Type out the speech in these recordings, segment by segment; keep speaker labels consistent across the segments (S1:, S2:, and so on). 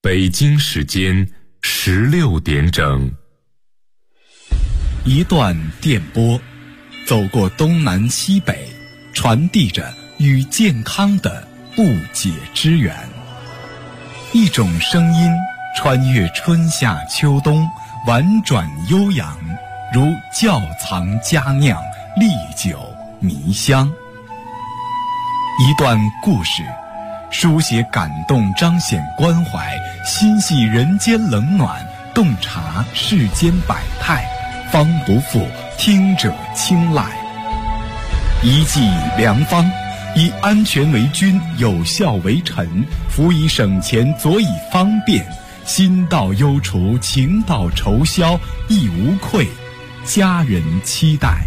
S1: 北京时间16点整。
S2: 一段电波，走过东南西北，传递着与健康的不解之缘。一种声音穿越春夏秋冬，婉转悠扬，如窖藏佳酿，历久弥香。一段故事，书写感动，彰显关怀，心系人间冷暖，洞察世间百态，方不负听者青睐。一剂良方，以安全为君，有效为臣，辅以省钱，佐以方便，心到忧除，情到愁消，亦无愧，家人期待。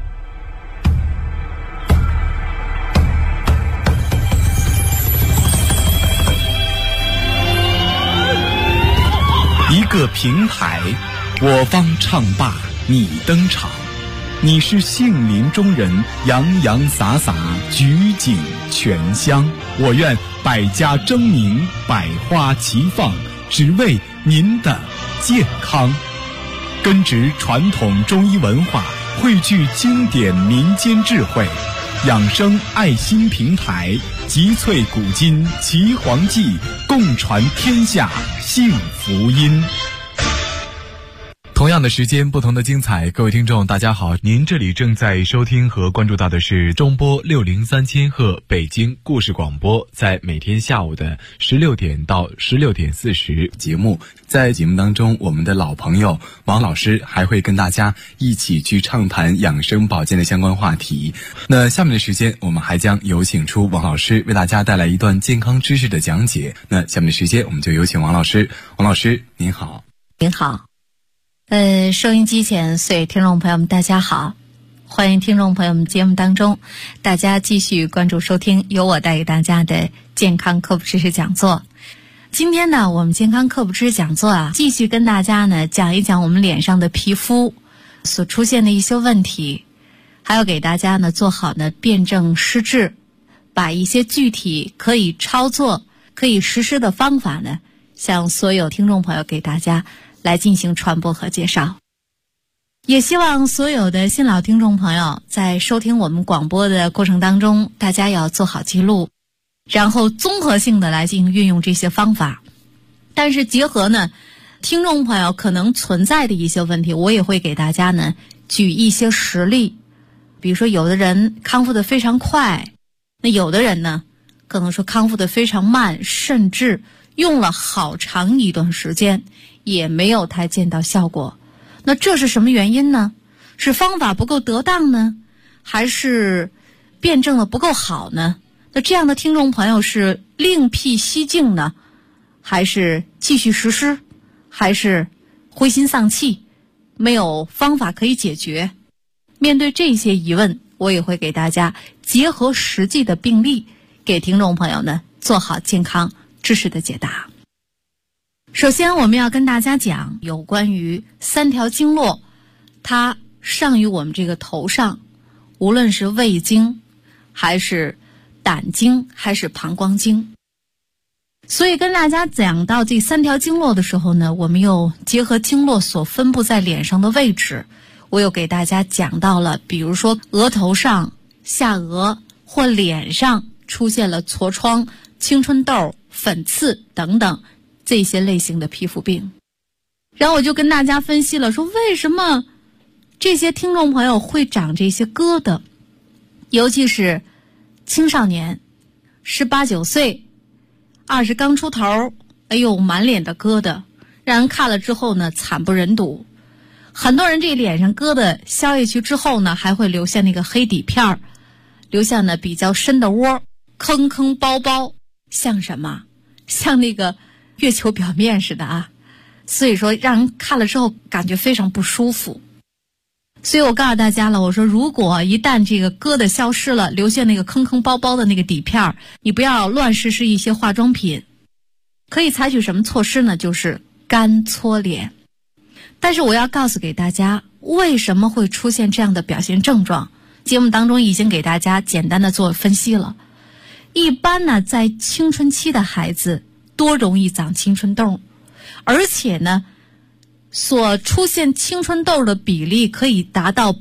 S2: 一个平台，我方唱罢你登场，你是杏林中人，洋洋洒洒，举景全香。我愿百家争鸣，百花齐放，只为您的健康。根植传统中医文化，汇聚经典民间智慧，养生爱心平台，集萃古今岐黄记，共传天下幸福音。同样的时间，不同的精彩。各位听众大家好，您这里正在收听和关注到的是中波603千赫北京故事广播，在每天下午的16点到16点40节目。在节目当中，我们的老朋友王老师还会跟大家一起去畅谈养生保健的相关话题。那下面的时间，我们还将有请出王老师为大家带来一段健康知识的讲解。那下面的时间，我们就有请王老师。王老师您好。
S3: 您好。收音机前所有听众朋友们大家好，欢迎听众朋友们节目当中大家继续关注收听由我带给大家的健康科普知识讲座。今天呢，我们健康科普知识讲座继续跟大家呢讲一讲我们脸上的皮肤所出现的一些问题，还要给大家呢做好呢辨证施治，把一些具体可以操作可以实施的方法呢向所有听众朋友给大家来进行传播和介绍。也希望所有的新老听众朋友在收听我们广播的过程当中，大家要做好记录，然后综合性的来进行运用这些方法。但是结合呢听众朋友可能存在的一些问题，我也会给大家呢举一些实例。比如说有的人康复的非常快，那有的人呢可能说康复的非常慢，甚至用了好长一段时间也没有太见到效果。那这是什么原因呢？是方法不够得当呢，还是辩证的不够好呢？那这样的听众朋友是另辟蹊径呢，还是继续实施，还是灰心丧气，没有方法可以解决？面对这些疑问，我也会给大家结合实际的病例，给听众朋友呢做好健康知识的解答。首先我们要跟大家讲有关于3条经络，它上于我们这个头上，无论是胃经还是胆经还是膀胱经。所以跟大家讲到这3条经络的时候呢，我们又结合经络所分布在脸上的位置，我又给大家讲到了比如说额头上、下颚或脸上出现了痤疮、青春痘、粉刺等等这些类型的皮肤病。然后我就跟大家分析了，说为什么这些听众朋友会长这些疙瘩，尤其是青少年18、19岁，20刚出头，哎呦满脸的疙瘩，让人看了之后呢惨不忍睹。很多人这脸上疙瘩消下去之后呢，还会留下那个黑底片，留下呢比较深的窝，坑坑包包，像什么？像那个月球表面似的啊。所以说让人看了之后感觉非常不舒服。所以我告诉大家了，我说如果一旦这个疙瘩消失了，留下那个坑坑包包的那个底片，你不要乱实施一些化妆品。可以采取什么措施呢？就是干搓脸。但是我要告诉给大家，为什么会出现这样的表现症状，节目当中已经给大家简单的做分析了。一般呢，在青春期的孩子多容易长青春痘，而且呢，所出现青春痘的比例可以达到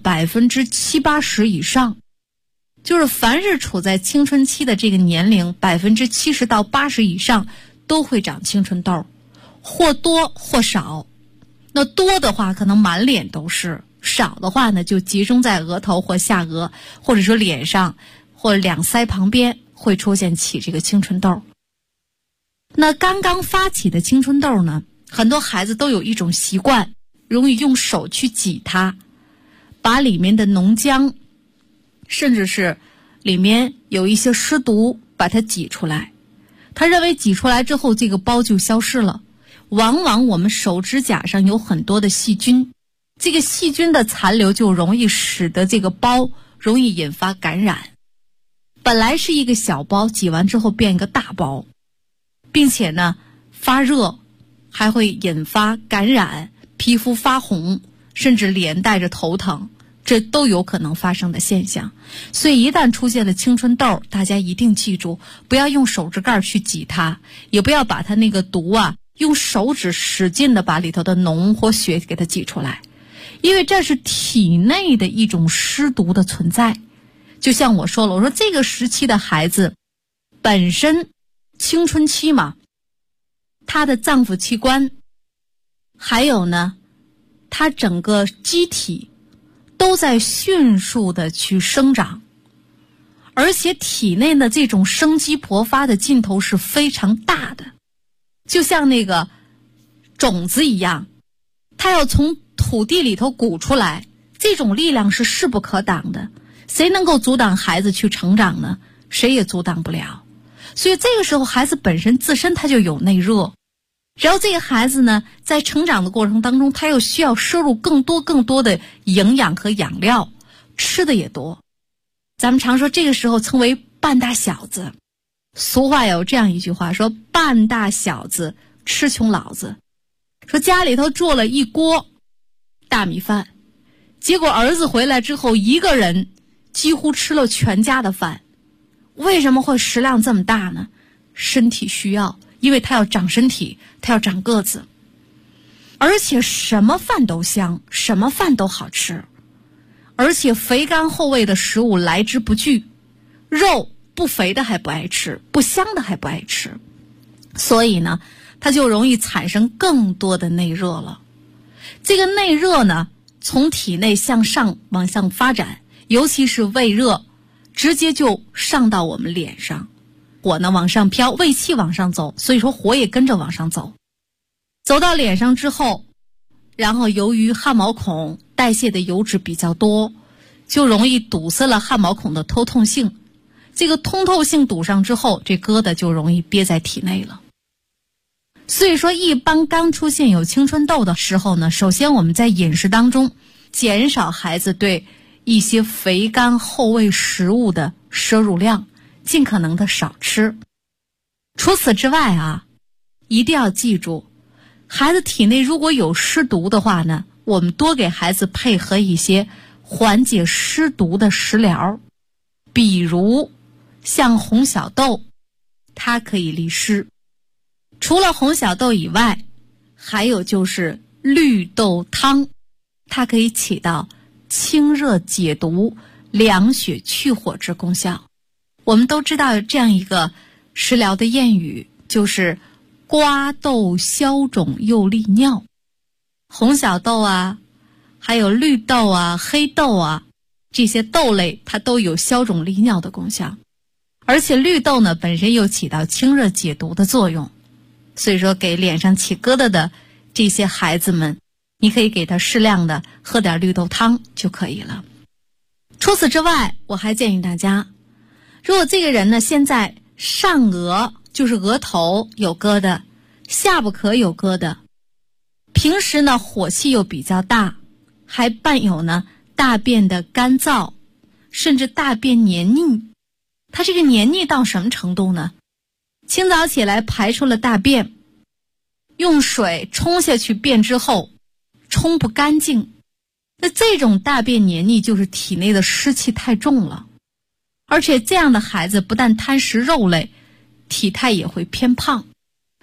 S3: 70%-80%以上。就是凡是处在青春期的这个年龄，70%到80%以上都会长青春痘，或多或少。那多的话可能满脸都是，少的话呢就集中在额头或下颚，或者说脸上或者两腮旁边会出现起这个青春痘。那刚刚发起的青春痘呢，很多孩子都有一种习惯，容易用手去挤它，把里面的脓浆甚至是里面有一些湿毒把它挤出来，他认为挤出来之后这个包就消失了。往往我们手指甲上有很多的细菌，这个细菌的残留就容易使得这个包容易引发感染。本来是一个小包，挤完之后变一个大包，并且呢发热，还会引发感染，皮肤发红，甚至连带着头疼，这都有可能发生的现象。所以一旦出现了青春痘，大家一定记住，不要用手指盖去挤它，也不要把它那个毒用手指使劲的把里头的脓或血给它挤出来，因为这是体内的一种湿毒的存在。就像我说了，我说这个时期的孩子本身青春期嘛，他的脏腑器官还有呢他整个机体都在迅速的去生长，而且体内的这种生机勃发的劲头是非常大的，就像那个种子一样，它要从土地里头鼓出来，这种力量是势不可挡的。谁能够阻挡孩子去成长呢？谁也阻挡不了。所以这个时候孩子本身自身他就有内热，然后这个孩子呢在成长的过程当中，他又需要摄入更多的营养和养料，吃的也多。咱们常说这个时候称为半大小子，俗话有这样一句话说，半大小子吃穷老子。说家里头做了一锅大米饭，结果儿子回来之后一个人几乎吃了全家的饭。为什么会食量这么大呢？身体需要，因为他要长身体，他要长个子，而且什么饭都香，什么饭都好吃，而且肥甘厚味的食物来之不拒，肉不肥的还不爱吃，不香的还不爱吃，所以呢它就容易产生更多的内热了。这个内热呢从体内向上往上发展，尤其是胃热，直接就上到我们脸上，火呢往上飘，胃气往上走，所以说火也跟着往上走，走到脸上之后，然后由于汗毛孔代谢的油脂比较多，就容易堵塞了汗毛孔的通透性，这个通透性堵上之后，这疙瘩就容易憋在体内了。所以说一般刚出现有青春痘的时候呢，首先我们在饮食当中减少孩子对一些肥甘厚味食物的摄入量，尽可能的少吃。除此之外一定要记住，孩子体内如果有湿毒的话呢，我们多给孩子配合一些缓解湿毒的食疗，比如像红小豆，它可以利湿。除了红小豆以外，还有就是绿豆汤，它可以起到清热解毒、凉血去火之功效。我们都知道这样一个食疗的谚语，就是瓜豆消肿又利尿。红小豆还有绿豆黑豆这些豆类它都有消肿利尿的功效，而且绿豆呢本身又起到清热解毒的作用。所以说给脸上起疙瘩的这些孩子们，你可以给他适量的喝点绿豆汤就可以了。除此之外，我还建议大家，如果这个人呢现在上额就是额头有疙瘩，下巴壳有疙瘩，平时呢火气又比较大，还伴有呢大便的干燥，甚至大便黏腻。它这个黏腻到什么程度呢？清早起来排出了大便，用水冲下去便之后冲不干净，那这种大便黏腻就是体内的湿气太重了。而且这样的孩子不但贪食肉类，体态也会偏胖，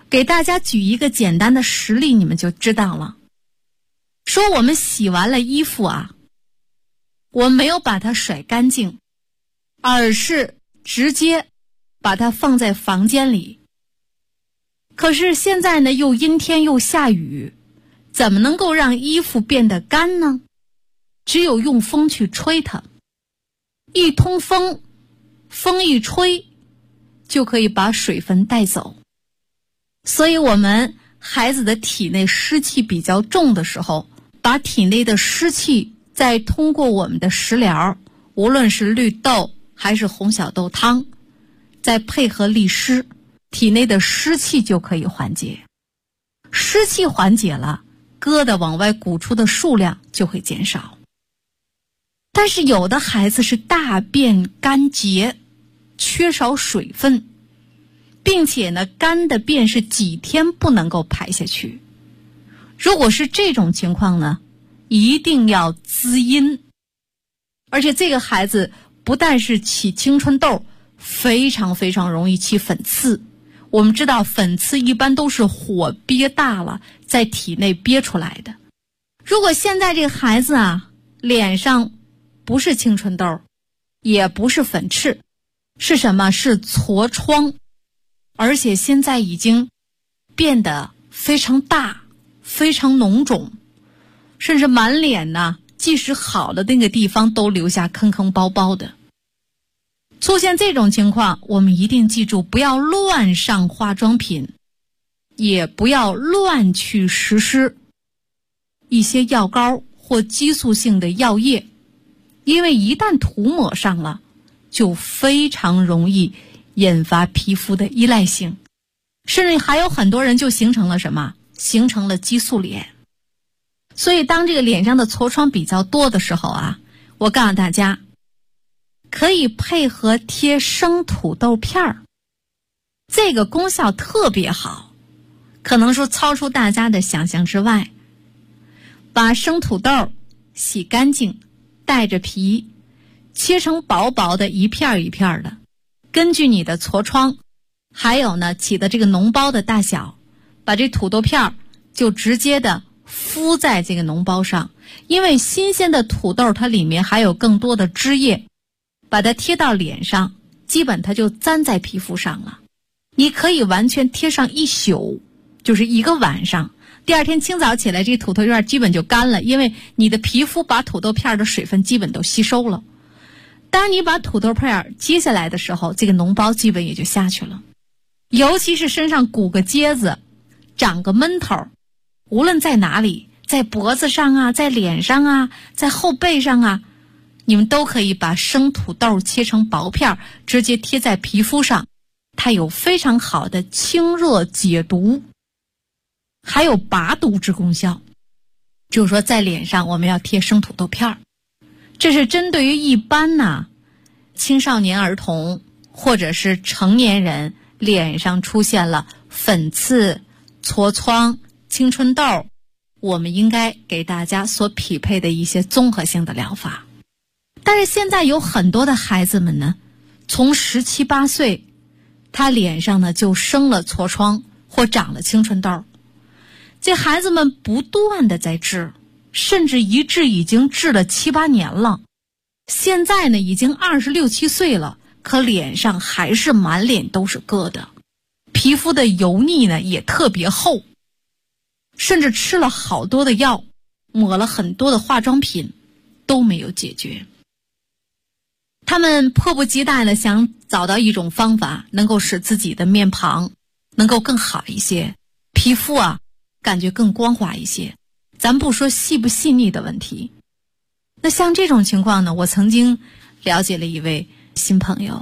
S3: 给大家举一个简单的实例，你们就知道了。说我们洗完了衣服啊，我们没有把它甩干净，而是直接把它放在房间里。可是现在呢，又阴天又下雨，怎么能够让衣服变得干呢？只有用风去吹它，一通风，风一吹，就可以把水分带走。所以我们孩子的体内湿气比较重的时候，把体内的湿气再通过我们的食疗，无论是绿豆还是红小豆汤，再配合利湿，体内的湿气就可以缓解。湿气缓解了，疙瘩往外鼓出的数量就会减少。但是有的孩子是大便干结，缺少水分，并且呢，干的便是几天不能够排下去。如果是这种情况呢，一定要滋阴。而且这个孩子不但是起青春痘，非常非常容易起粉刺。我们知道粉刺一般都是火憋大了，在体内憋出来的。如果现在这个孩子啊，脸上不是青春痘，也不是粉刺，是什么？是痤疮，而且现在已经变得非常大，非常脓肿，甚至满脸呢，即使好了那个地方都留下坑坑包包的。出现这种情况，我们一定记住，不要乱上化妆品，也不要乱去实施一些药膏或激素性的药液，因为一旦涂抹上了，就非常容易引发皮肤的依赖性，甚至还有很多人就形成了什么？形成了激素脸。所以当这个脸上的痤疮比较多的时候啊，我告诉大家，可以配合贴生土豆片儿，这个功效特别好，可能说超出大家的想象之外。把生土豆洗干净，带着皮，切成薄薄的一片一片的，根据你的痤疮还有呢起的这个脓包的大小，把这土豆片就直接的敷在这个脓包上。因为新鲜的土豆它里面还有更多的汁液，把它贴到脸上，基本它就粘在皮肤上了。你可以完全贴上一宿，就是一个晚上，第二天清早起来，这土豆片基本就干了，因为你的皮肤把土豆片的水分基本都吸收了。当你把土豆片揭下来的时候，这个脓包基本也就下去了。尤其是身上鼓个疖子，长个闷头，无论在哪里，在脖子上啊，在脸上啊，在后背上啊，你们都可以把生土豆切成薄片，直接贴在皮肤上，它有非常好的清热解毒，还有拔毒之功效。就是说在脸上我们要贴生土豆片，这是针对于一般呢青少年儿童或者是成年人脸上出现了粉刺、痤疮、青春痘，我们应该给大家所匹配的一些综合性的疗法。但是现在有很多的孩子们呢，从17、18岁，他脸上呢就生了痤疮或长了青春痘。这孩子们不断的在治，甚至一治已经治了7、8年了。现在呢已经26、27岁了，可脸上还是满脸都是疙瘩，皮肤的油腻呢也特别厚，甚至吃了好多的药，抹了很多的化妆品，都没有解决。他们迫不及待的想找到一种方法，能够使自己的面庞能够更好一些，皮肤啊感觉更光滑一些。咱不说细不细腻的问题，那像这种情况呢，我曾经了解了一位新朋友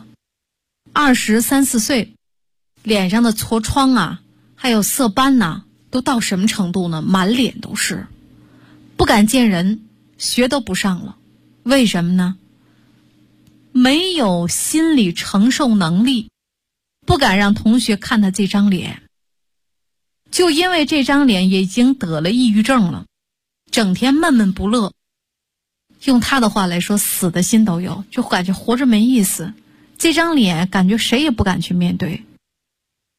S3: ，23、24岁，脸上的痤疮啊还有色斑呐，都到什么程度呢？满脸都是，不敢见人，学都不上了。为什么呢？没有心理承受能力，不敢让同学看他这张脸。就因为这张脸也已经得了抑郁症了，整天闷闷不乐，用他的话来说，死的心都有，就感觉活着没意思。这张脸感觉谁也不敢去面对。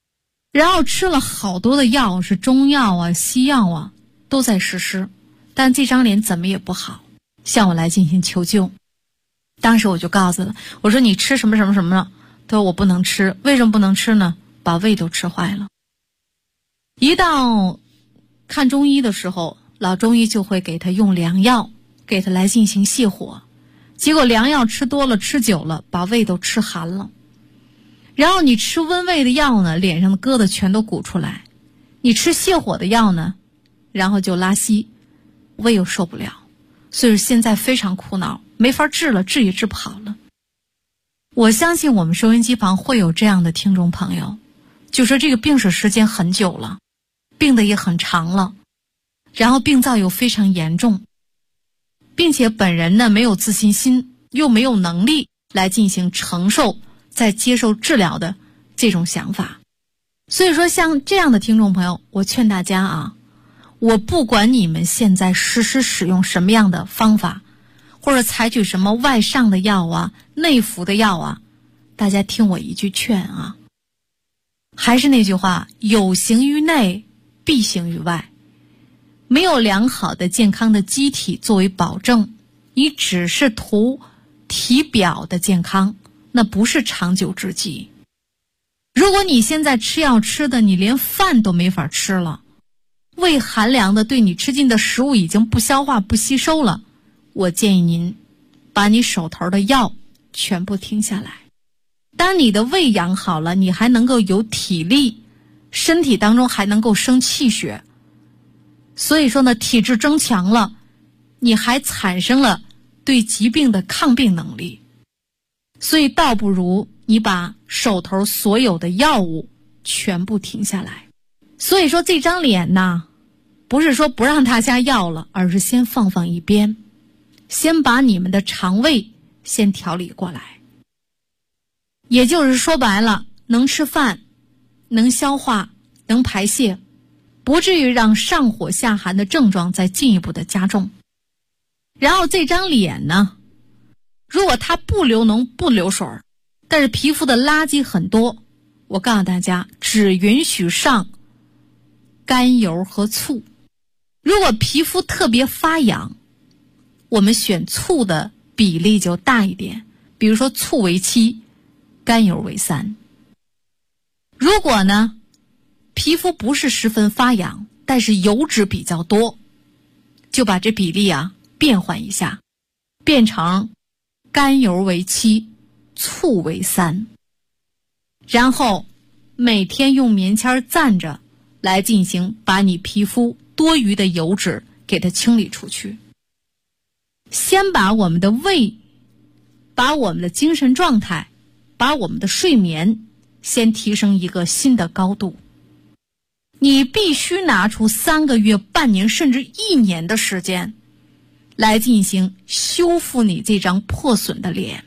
S3: 然后吃了好多的药，是中药啊、西药啊，都在实施，但这张脸怎么也不好，向我来进行求救。当时我就告诉他，我说你吃什么什么什么了？他说我不能吃。为什么不能吃呢？把胃都吃坏了。一到看中医的时候，老中医就会给他用凉药，给他来进行泻火。结果凉药吃多了，吃久了，把胃都吃寒了。然后你吃温胃的药呢，脸上的疙瘩全都鼓出来；你吃泻火的药呢，然后就拉稀，胃又受不了。所以现在非常苦恼，没法治了，治也治不好了。我相信我们收音机旁会有这样的听众朋友，就说这个病史时间很久了，病得也很长了，然后病灶又非常严重，并且本人呢没有自信心，又没有能力来进行承受在接受治疗的这种想法。所以说像这样的听众朋友，我劝大家啊，我不管你们现在实施使用什么样的方法，或者采取什么外上的药啊、内服的药啊，大家听我一句劝啊，还是那句话，有形于内，必形于外。没有良好的健康的机体作为保证，你只是图体表的健康，那不是长久之计。如果你现在吃药吃的你连饭都没法吃了，胃寒凉的对你吃进的食物已经不消化不吸收了，我建议您把你手头的药全部停下来。当你的胃养好了，你还能够有体力，身体当中还能够生气血，所以说呢，体质增强了，你还产生了对疾病的抗病能力。所以倒不如你把手头所有的药物全部停下来。所以说这张脸呢，不是说不让大家要了，而是先放一边，先把你们的肠胃先调理过来。也就是说白了，能吃饭，能消化，能排泄，不至于让上火下寒的症状再进一步的加重。然后这张脸呢，如果它不流脓不流水，但是皮肤的垃圾很多，我告诉大家，只允许上甘油和醋。如果皮肤特别发痒，我们选醋的比例就大一点，比如说醋为7，甘油为3。如果呢，皮肤不是十分发痒，但是油脂比较多，就把这比例啊变换一下，变成甘油为7，醋为3。然后每天用棉签蘸着来进行把你皮肤多余的油脂给它清理出去。先把我们的胃，把我们的精神状态，把我们的睡眠先提升一个新的高度。你必须拿出3个月、半年甚至1年的时间来进行修复你这张破损的脸。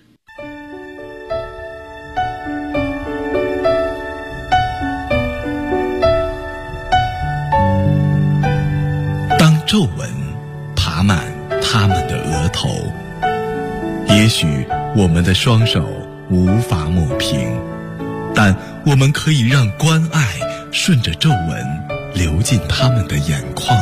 S2: 当皱纹爬满他们的额头，也许我们的双手无法抹平，但我们可以让关爱顺着皱纹流进他们的眼眶。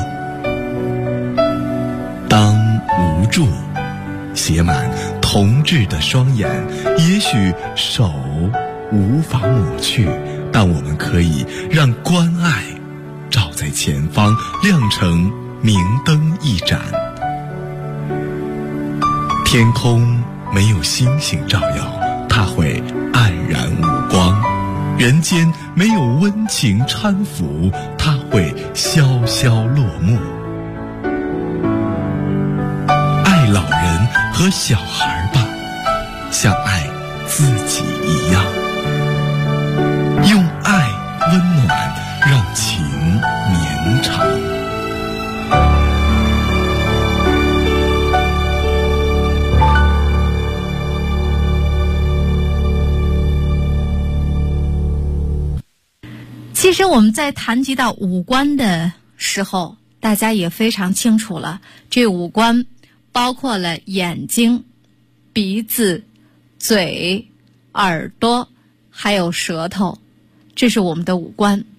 S2: 当无助写满同志的双眼，也许手无法抹去，但我们可以让关爱照在前方，亮成明灯一盏。天空没有星星照耀，它会黯然无光；人间没有温情搀扶，它会萧萧落幕。爱老人和小孩吧，像爱自己一样，用爱温暖，让情绵长。
S3: 其实我们在谈及到五官的时候，大家也非常清楚了，这五官包括了眼睛、鼻子、嘴、耳朵，还有舌头，这是我们的五官。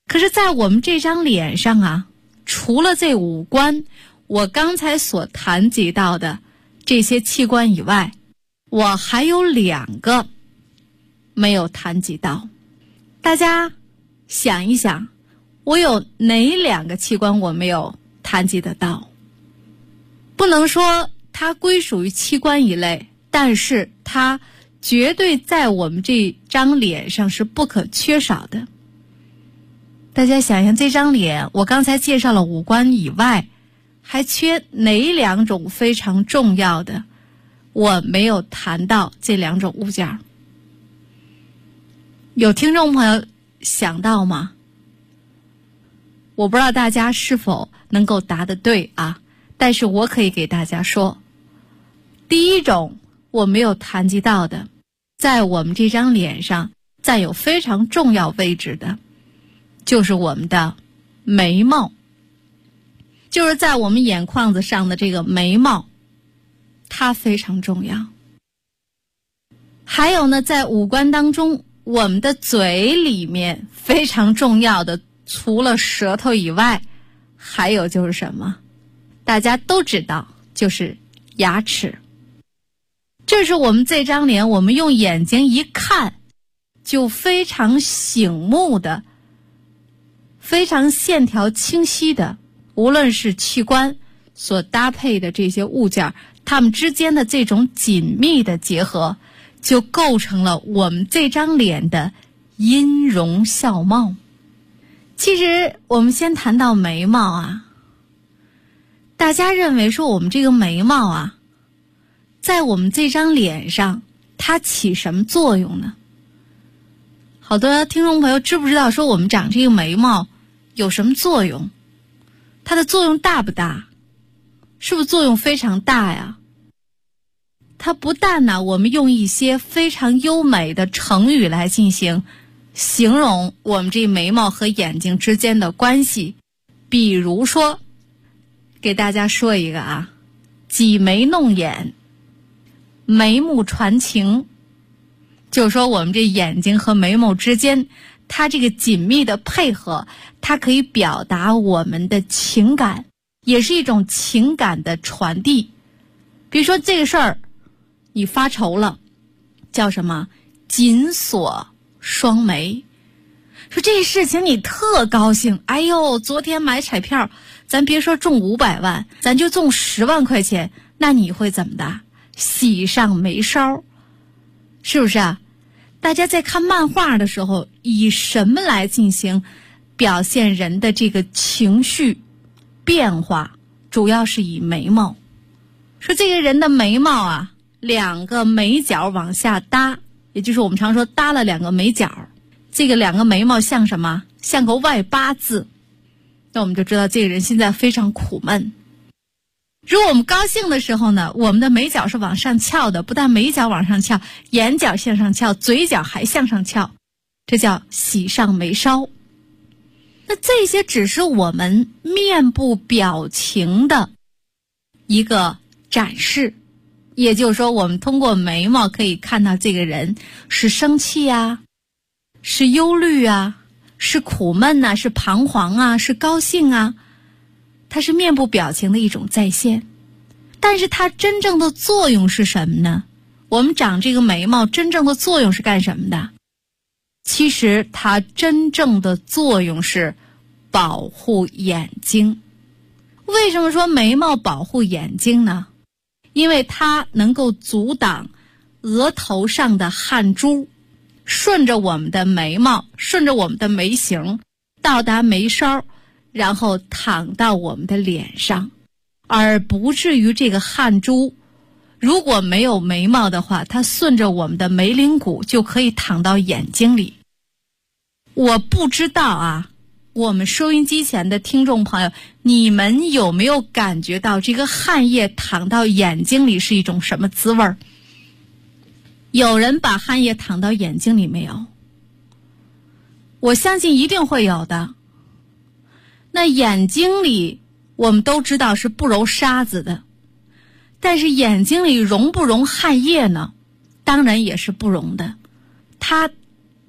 S3: 可是在我们这张脸上啊，除了这五官我刚才所谈及到的这些器官以外，我还有2个没有谈及到。大家想一想，我有哪2个器官我没有谈及得到？不能说它归属于器官一类，但是它绝对在我们这张脸上是不可缺少的。大家想想，这张脸我刚才介绍了五官以外，还缺哪2种非常重要的我没有谈到这2种物件？有听众朋友想到吗？我不知道大家是否能够答得对啊，但是我可以给大家说，第一种我没有谈及到的，在我们这张脸上占有非常重要位置的，就是我们的眉毛，就是在我们眼眶子上的这个眉毛，它非常重要。还有呢，在五官当中，我们的嘴里面非常重要的，除了舌头以外，还有就是什么？大家都知道，就是牙齿。这是我们这张脸，我们用眼睛一看就非常醒目的，非常线条清晰的，无论是器官所搭配的这些物件，它们之间的这种紧密的结合，就构成了我们这张脸的音容笑貌。其实我们先谈到眉毛啊，大家认为说我们这个眉毛啊，在我们这张脸上它起什么作用呢？好多听众朋友知不知道说我们长这个眉毛有什么作用？它的作用大不大？是不是作用非常大呀？它不但呢，我们用一些非常优美的成语来进行形容我们这眉毛和眼睛之间的关系，比如说给大家说一个啊，挤眉弄眼，眉目传情，就是说我们这眼睛和眉毛之间，它这个紧密的配合，它可以表达我们的情感，也是一种情感的传递。比如说这个事儿你发愁了，叫什么？紧锁双眉。说这事情你特高兴，哎呦，昨天买彩票，咱别说中500万，咱就中10万块钱，那你会怎么的？喜上眉梢，是不是啊？大家在看漫画的时候，以什么来进行表现人的这个情绪变化？主要是以眉毛。说这个人的眉毛啊，2个眉角往下搭，也就是我们常说搭了2个眉角，这个2个眉毛像什么？像个外8字。那我们就知道这个人现在非常苦闷。如果我们高兴的时候呢，我们的眉角是往上翘的，不但眉角往上翘，眼角向上翘，嘴角还向上翘，这叫喜上眉梢。那这些只是我们面部表情的一个展示，也就是说我们通过眉毛可以看到这个人是生气啊，是忧虑啊，是苦闷啊，是彷徨啊，是高兴啊，它是面部表情的一种再现。但是它真正的作用是什么呢？我们长这个眉毛真正的作用是干什么的？其实它真正的作用是保护眼睛。为什么说眉毛保护眼睛呢？因为它能够阻挡额头上的汗珠顺着我们的眉毛，顺着我们的眉形到达眉梢，然后淌到我们的脸上，而不至于这个汗珠如果没有眉毛的话，它顺着我们的眉棱骨就可以淌到眼睛里。我不知道啊，我们收音机前的听众朋友，你们有没有感觉到这个汗液淌到眼睛里是一种什么滋味儿？有人把汗液淌到眼睛里没有？我相信一定会有的。那眼睛里我们都知道是不揉沙子的，但是眼睛里溶不溶汗液呢？当然也是不溶的。它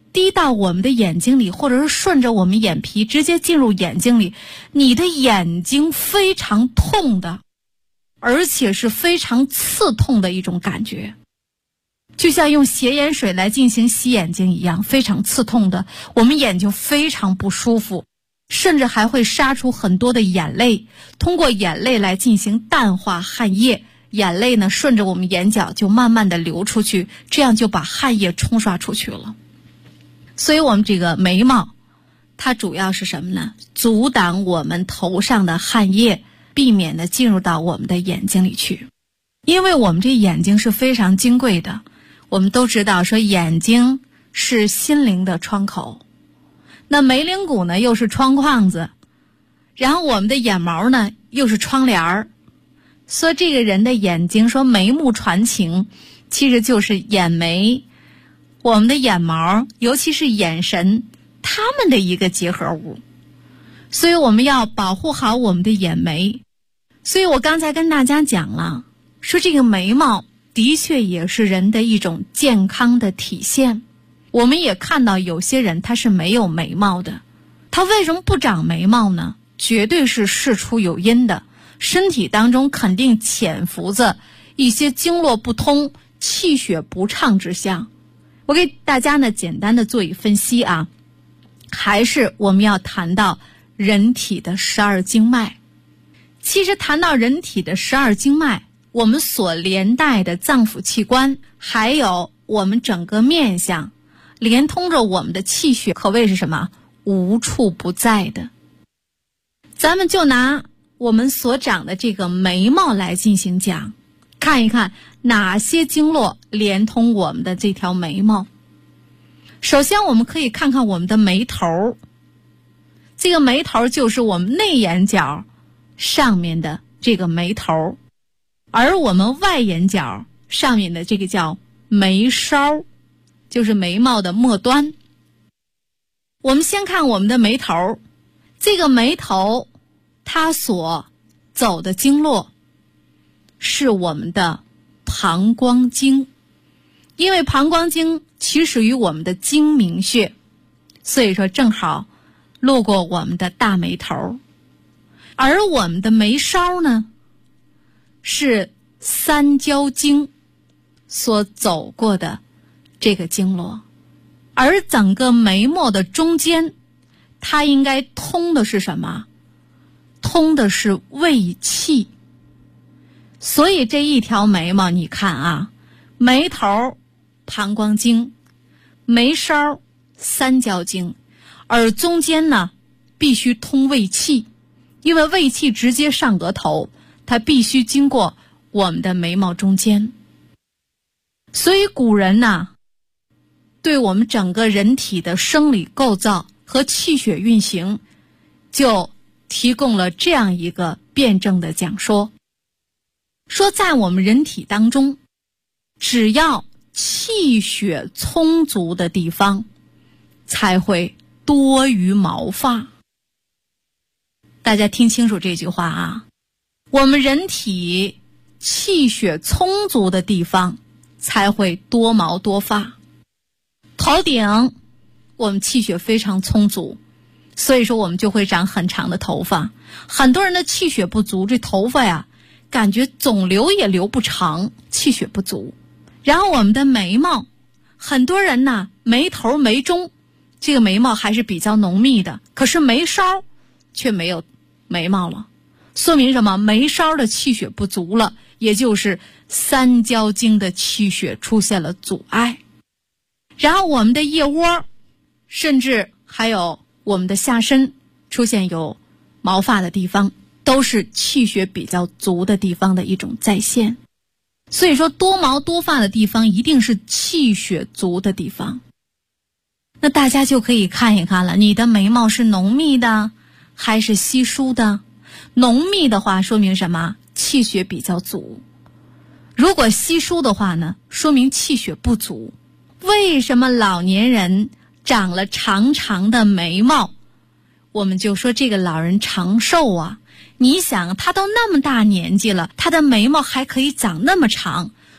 S3: 滴到我们的眼睛里，或者是顺着我们眼皮直接进入眼睛里，你的眼睛非常痛的，而且是非常刺痛的一种感觉，就像用咸盐水来进行洗眼睛一样，非常刺痛的，我们眼睛非常不舒服，甚至还会杀出很多的眼泪，通过眼泪来进行淡化汗液，眼泪呢顺着我们眼角就慢慢的流出去，这样就把汗液冲刷出去了。所以我们这个眉毛它主要是什么呢？阻挡我们头上的汗液，避免的进入到我们的眼睛里去。因为我们这眼睛是非常金贵的，我们都知道说眼睛是心灵的窗口，那眉棱骨呢又是窗框子，然后我们的眼毛呢又是窗帘儿，所以这个人的眼睛说眉目传情，其实就是眼眉，我们的眼毛，尤其是眼神，它们的一个结合物。所以我们要保护好我们的眼眉。所以我刚才跟大家讲了，说这个眉毛的确也是人的一种健康的体现。我们也看到有些人他是没有眉毛的，他为什么不长眉毛呢？绝对是事出有因的，身体当中肯定潜伏着一些经络不通、气血不畅之象。我给大家呢简单的做一分析啊，还是我们要谈到人体的12经脉。其实谈到人体的12经脉，我们所连带的脏腑器官，还有我们整个面相，连通着我们的气血，可谓是什么？无处不在的。咱们就拿我们所长的这个眉毛来进行讲，看一看哪些经络连通我们的这条眉毛。首先我们可以看看我们的眉头，这个眉头就是我们内眼角上面的这个眉头，而我们外眼角上面的这个叫眉梢，就是眉毛的末端。我们先看我们的眉头，这个眉头它所走的经络是我们的膀胱经，因为膀胱经起始于我们的睛明穴，所以说正好路过我们的大眉头。而我们的眉梢呢，是三焦经所走过的这个经络，而整个眉毛的中间，它应该通的是什么？通的是胃气。所以这一条眉毛你看啊，眉头膀胱经，眉梢三焦经，而中间呢必须通胃气，因为胃气直接上额头，它必须经过我们的眉毛中间。所以古人呢，对我们整个人体的生理构造和气血运行，就提供了这样一个辩证的讲说，说在我们人体当中，只要气血充足的地方，才会多于毛发。大家听清楚这句话啊，我们人体气血充足的地方才会多毛多发。头顶我们气血非常充足，所以说我们就会长很长的头发。很多人的气血不足，这头发呀感觉总留也留不长，气血不足。然后我们的眉毛，很多人呢眉头眉中这个眉毛还是比较浓密的，可是眉梢却没有眉毛了，说明什么？眉梢的气血不足了，也就是三焦经的气血出现了阻碍。然后我们的腋窝，甚至还有我们的下身出现有毛发的地方，都是气血比较足的地方的一种再现。所以说多毛多发的地方一定是气血足的地方。那大家就可以看一看了，你的眉毛是浓密的还是稀疏的？浓密的话说明什么？气血比较足。如果稀疏的话呢，说明气血不足。为什么老年人长了长长的眉毛，我们就说这个老人长寿啊？你想他都那么大年纪了，他的眉毛还可以长那么长，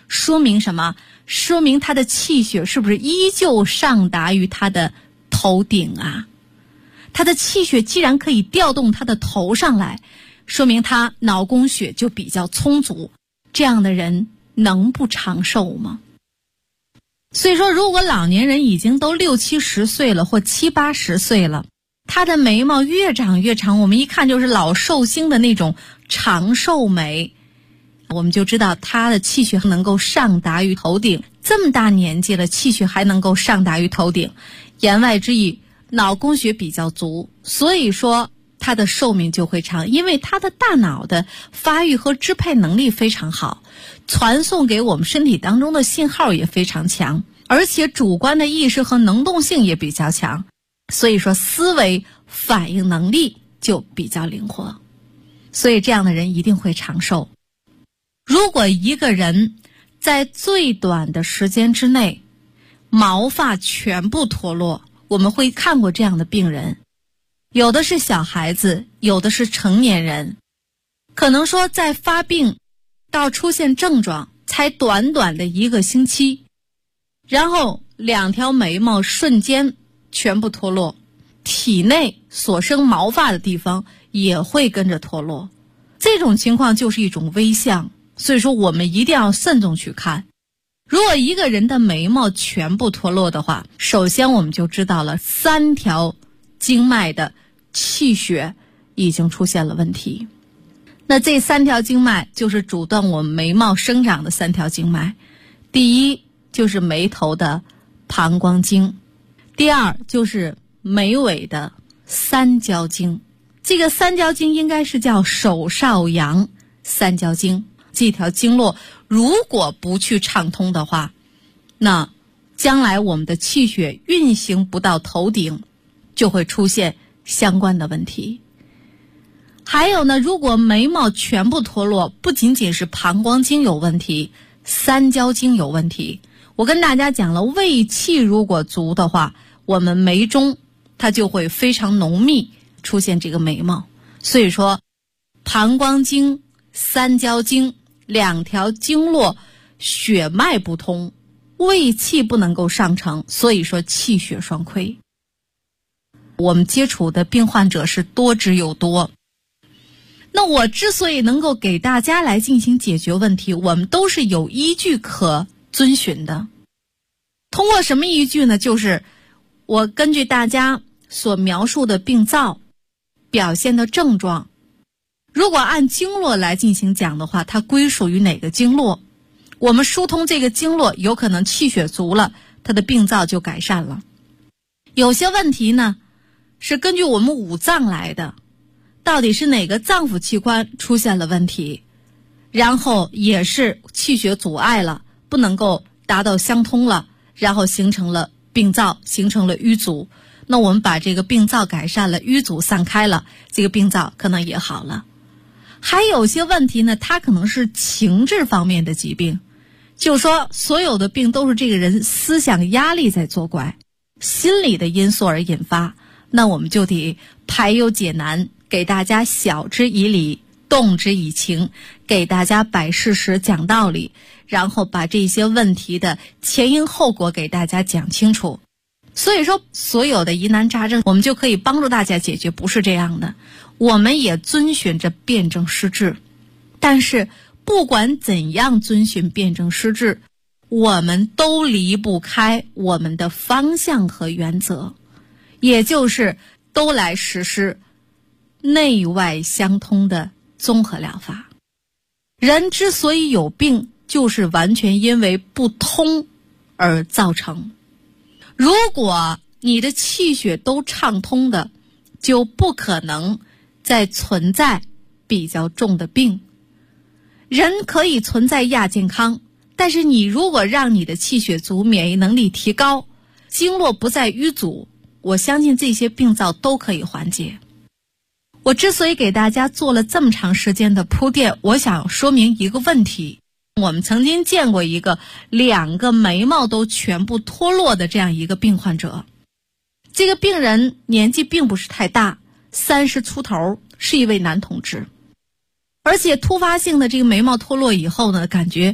S3: 说明什么？说明他的气血是不是依旧上达于他的头顶啊？他的气血既然可以调动他的头上来，说明他脑供血就比较充足，这样的人能不长寿吗？所以说，如果老年人已经都60、70岁了，或70、80岁了，他的眉毛越长越长，我们一看就是老寿星的那种长寿眉，我们就知道他的气血能够上达于头顶。这么大年纪了，气血还能够上达于头顶，言外之意，脑供血比较足，所以说他的寿命就会长，因为他的大脑的发育和支配能力非常好，传送给我们身体当中的信号也非常强，而且主观的意识和能动性也比较强，所以说思维反应能力就比较灵活，所以这样的人一定会长寿。如果一个人在最短的时间之内毛发全部脱落，我们会看过这样的病人，有的是小孩子，有的是成年人，可能说在发病到出现症状才短短的1个星期，然后2条眉毛瞬间全部脱落，体内所生毛发的地方也会跟着脱落，这种情况就是一种危象，所以说我们一定要慎重去看。如果一个人的眉毛全部脱落的话，首先我们就知道了3条经脉的气血已经出现了问题。那这3条经脉就是阻断我们眉毛生长的3条经脉。第一就是眉头的膀胱经，第二就是眉尾的三焦经。这个三焦经应该是叫手少阳三焦经。这条经络如果不去畅通的话，那将来我们的气血运行不到头顶，就会出现相关的问题。还有呢，如果眉毛全部脱落，不仅仅是膀胱经有问题，三焦经有问题。我跟大家讲了，胃气如果足的话，我们眉中它就会非常浓密，出现这个眉毛。所以说膀胱经、三焦经2条经络血脉不通，胃气不能够上承，所以说气血双亏。我们接触的病患者是多之又多。那我之所以能够给大家来进行解决问题，我们都是有依据可遵循的。通过什么依据呢？就是我根据大家所描述的病灶表现的症状，如果按经络来进行讲的话，它归属于哪个经络，我们疏通这个经络，有可能气血足了，它的病灶就改善了。有些问题呢是根据我们五脏来的，到底是哪个脏腑器官出现了问题，然后也是气血阻碍了，不能够达到相通了，然后形成了病灶，形成了瘀阻。那我们把这个病灶改善了，瘀阻散开了，这个病灶可能也好了。还有些问题呢，它可能是情志方面的疾病，就是说所有的病都是这个人思想压力在作怪，心理的因素而引发，那我们就得排忧解难，给大家晓之以理，动之以情，给大家摆事实讲道理，然后把这些问题的前因后果给大家讲清楚。所以说所有的疑难杂症我们就可以帮助大家解决，不是这样的，我们也遵循着辨证施治。但是不管怎样遵循辨证施治，我们都离不开我们的方向和原则，也就是都来实施内外相通的综合疗法。人之所以有病，就是完全因为不通而造成。如果你的气血都畅通的，就不可能再存在比较重的病。人可以存在亚健康，但是你如果让你的气血足，免疫能力提高，经络不再瘀阻，我相信这些病灶都可以缓解。我之所以给大家做了这么长时间的铺垫，我想说明一个问题。我们曾经见过一个2个眉毛都全部脱落的这样一个病患者，这个病人年纪并不是太大，30出头，是一位男同志，而且突发性的这个眉毛脱落以后呢，感觉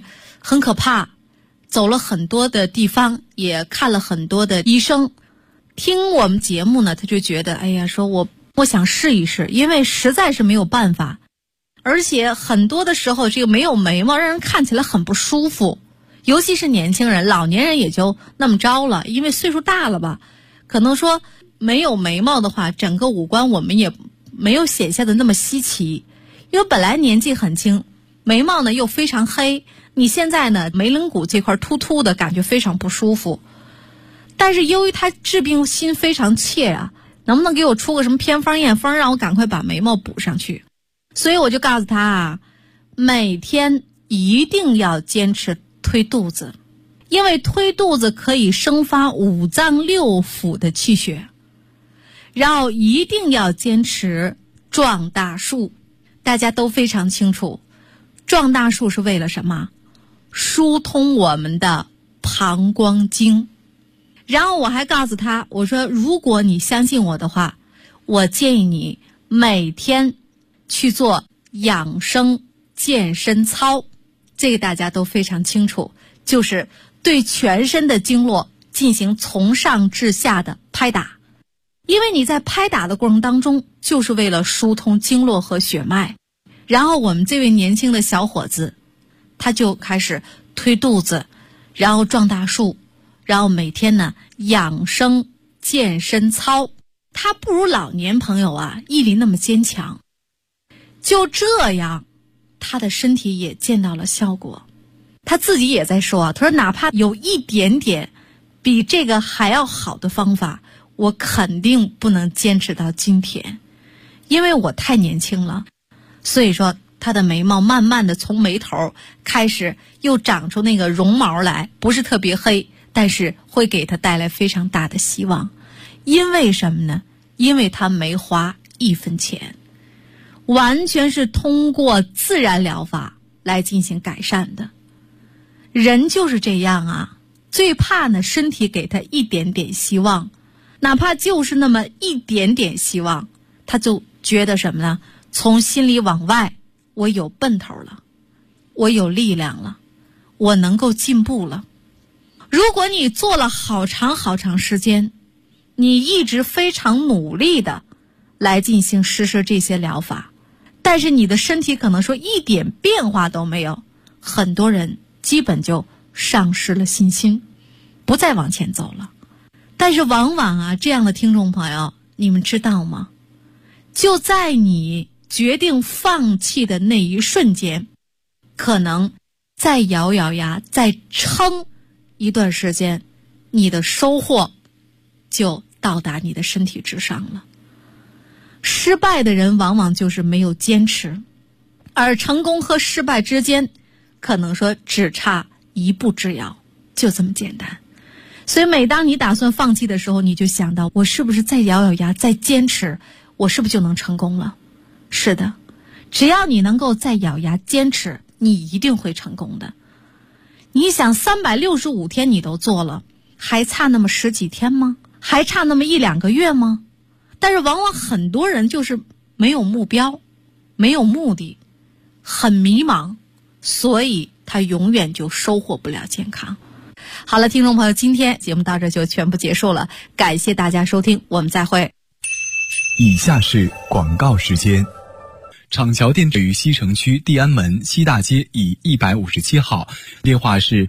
S3: 很可怕，走了很多的地方，也看了很多的医生。听我们节目呢，他就觉得哎呀，说我想试一试，因为实在是没有办法，而且很多的时候这个没有眉毛让人看起来很不舒服，尤其是年轻人，老年人也就那么着了，因为岁数大了吧，可能说没有眉毛的话，整个五官我们也没有显现的那么稀奇，因为本来年纪很轻，眉毛呢又非常黑，你现在呢眉棱骨这块突突的感觉非常不舒服。但是由于他治病心非常切啊，能不能给我出个什么偏方验方，让我赶快把眉毛补上去？所以我就告诉他啊，每天一定要坚持推肚子，因为推肚子可以生发五脏六腑的气血。然后一定要坚持壮大术，大家都非常清楚，壮大术是为了什么？疏通我们的膀胱经。然后我还告诉他，我说如果你相信我的话，我建议你每天去做养生健身操，这个大家都非常清楚，就是对全身的经络进行从上至下的拍打。因为你在拍打的过程当中，就是为了疏通经络和血脉。然后我们这位年轻的小伙子，他就开始推肚子，然后壮大术，然后每天呢养生健身操。他不如老年朋友啊毅力那么坚强，就这样他的身体也见到了效果。他自己也在说啊，他说哪怕有一点点比这个还要好的方法，我肯定不能坚持到今天，因为我太年轻了。所以说他的眉毛慢慢的从眉头开始又长出那个绒毛来，不是特别黑，但是会给他带来非常大的希望。因为什么呢？因为他没花一分钱，完全是通过自然疗法来进行改善的。人就是这样啊，最怕呢身体给他一点点希望，哪怕就是那么一点点希望，他就觉得什么呢？从心里往外，我有奔头了，我有力量了，我能够进步了。如果你做了好长好长时间，你一直非常努力的来进行实施这些疗法，但是你的身体可能说一点变化都没有，很多人基本就丧失了信心，不再往前走了。但是往往啊，这样的听众朋友，你们知道吗？就在你决定放弃的那一瞬间，可能再咬咬牙，再撑一段时间，你的收获就到达你的身体之上了。失败的人往往就是没有坚持，而成功和失败之间，可能说只差一步之遥，就这么简单。所以每当你打算放弃的时候，你就想到，我是不是再咬咬牙再坚持，我是不是就能成功了？是的，只要你能够再咬牙坚持，你一定会成功的。你想365天你都做了，还差那么10几天吗？还差那么1、2个月吗？但是往往很多人就是没有目标，没有目的，很迷茫，所以他永远就收获不了健康。好了，听众朋友，今天节目到这就全部结束了，感谢大家收听，我们再会。
S2: 以下是广告时间。厂桥店位于西城区地安门西大街以157号，电话是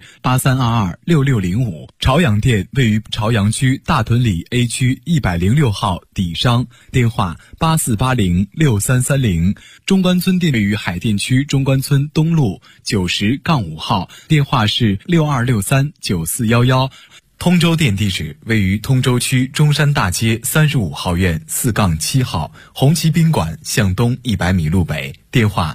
S2: 83226605。朝阳店位于朝阳区大屯里 A 区106号底商，电话84806330。中关村店位于海淀区中关村东路90-5号，电话是62639411。通州店地址位于通州区中山大街35号院4-7号，红旗宾馆向东100米路北，电话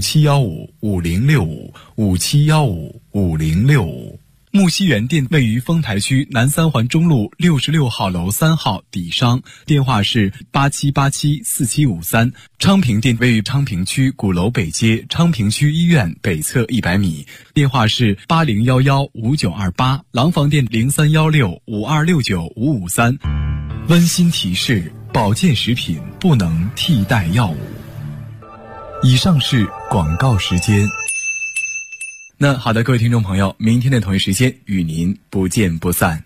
S2: 57155065，57155065。木樨园店位于丰台区南三环中路66号楼3号底商，电话是87874753。昌平店位于昌平区鼓楼北街昌平区医院北侧100米，电话是80115928。廊坊店031652695553。温馨提示：保健食品不能替代药物。以上是广告时间。 那好的，各位听众朋友，明天的同一时间与您不见不散。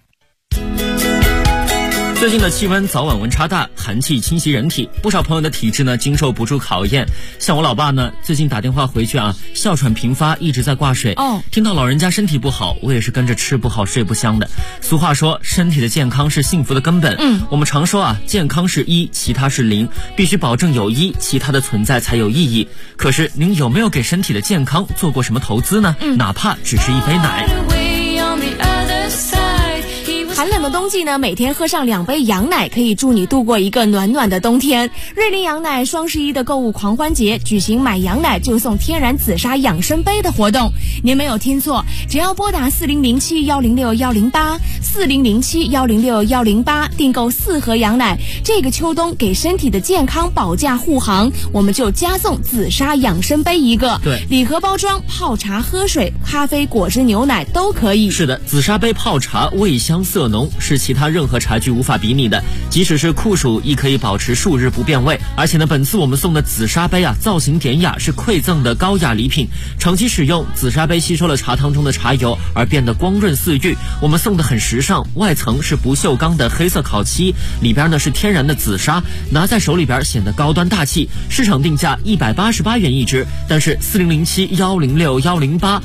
S4: 最近的气温早晚温差大，寒气侵袭人体，不少朋友的体质呢经受不住考验。像我老爸呢，最近打电话回去啊，哮喘频发，一直在挂水。听到老人家身体不好，我也是跟着吃不好睡不香的。俗话说，身体的健康是幸福的根本。我们常说啊，健康是一，其他是零，必须保证有一，其他的存在才有意义。可是您有没有给身体的健康做过什么投资呢？哪怕只是一杯奶。
S5: 寒冷的冬季呢，每天喝上2杯羊奶，可以助你度过一个暖暖的冬天。瑞麟羊奶双11的购物狂欢节举行买羊奶就送天然紫砂养生杯的活动。您没有听错，只要拨打4007106108 4007106108订购4盒羊奶，这个秋冬给身体的健康保驾护航，我们就加送紫砂养生杯一个。
S4: 对，
S5: 礼盒包装，泡茶、喝水、咖啡、果汁、牛奶都可以。
S4: 是的，紫砂杯泡茶味香色浓，是其他任何茶具无法比拟的，即使是酷暑亦可以保持数日不变味。而且呢，本次我们送的紫砂杯啊，造型典雅，是馈赠的高雅礼品。长期使用，紫砂杯吸收了茶汤中的茶油，而变得光润似玉。我们送的很时尚，外层是不锈钢的黑色烤漆，里边呢是天然的紫砂，拿在手里边显得高端大气。市场定价188元一支，但是4007106108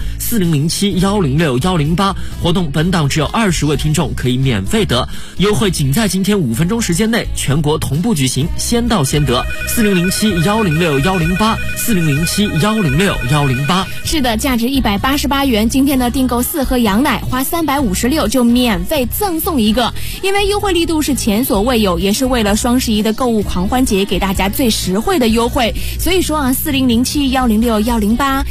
S4: 4007106108活动本档只有20位听众可以免费得，优惠仅在今天5分钟时间内，全国同步举行，先到先得。4007106108 4007106108。
S5: 是的，价值188元，今天呢订购4盒羊奶，花356就免费赠送一个。因为优惠力度是前所未有，也是为了双11的购物狂欢节给大家最实惠的优惠。所以说啊，4007106108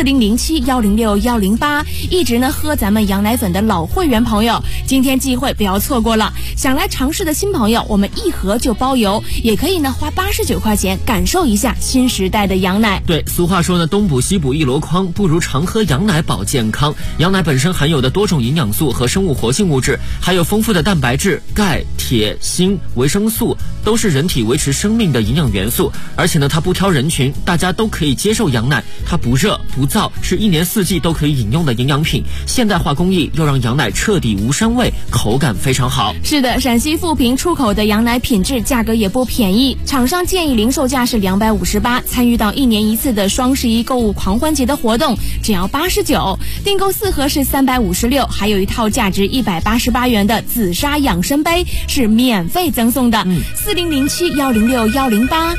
S5: 4007106108，一直呢喝咱们羊奶粉的老会员朋友，今天机会不要错过了。想来尝试的新朋友，我们1盒就包邮，也可以呢花89块钱感受一下新时代的羊奶。
S4: 对，俗话说呢，东补西补一箩筐，不如常喝羊奶保健康。羊奶本身含有的多种营养素和生物活性物质，还有丰富的蛋白质、钙、铁、锌、维生素，都是人体维持生命的营养元素。而且呢，它不挑人群，大家都可以接受羊奶，它不热不燥，是1年4季都可以饮用的营养品。现代化工艺又让羊奶彻底无膻味，口感非常好。
S5: 是的，陕西富平出口的羊奶品质，价格也不便宜，厂商建议零售价是258，参与到1年1次的双11购物狂欢节的活动，只要89，订购4盒是356，还有一套价值188元的紫砂养生杯是免费赠送的。4007106108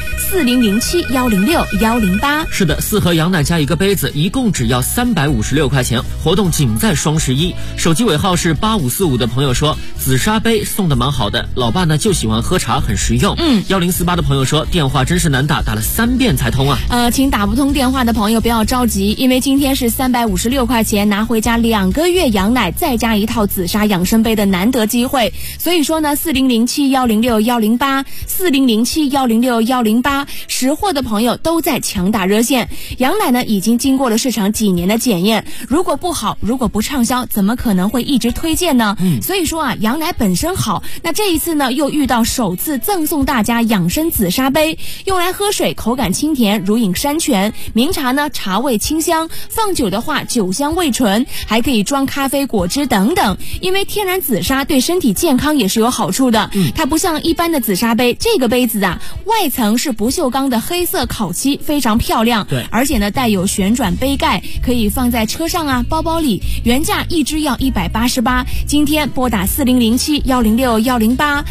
S5: 4007106108。
S4: 是的，4盒羊奶加1个杯子，一共只要356块钱，活动仅在双11。手机尾号是8545的朋友说，紫砂杯送的蛮好的，老爸呢就喜欢喝茶，很实用。1048的朋友说，电话真是难打，打了3遍才通啊。
S5: 请打不通电话的朋友不要着急，因为今天是356块钱拿回家2个月羊奶，再加一套紫砂养生杯的难得机会。所以说呢，4007106108 4007106108，识货的朋友都在强打热线。羊奶呢已经经过了市场几年的检验，如果不好，如果不畅销，怎么可能会一直推荐呢？所以说啊，羊奶本身好，那这一次呢又遇到首次赠送大家养生紫砂杯，用来喝水，口感清甜，如饮山泉。茗茶呢，茶味清香，放久的话酒香味醇，还可以装咖啡、果汁等等。因为天然紫砂对身体健康也是有好处的，它不像一般的紫砂杯，这个杯子啊，外层是不锈钢的黑色烤漆，非常漂亮。
S4: 对，
S5: 而且呢带有旋转杯盖，可以放在车上啊、包包里。原价一支要188，今天拨打4007106108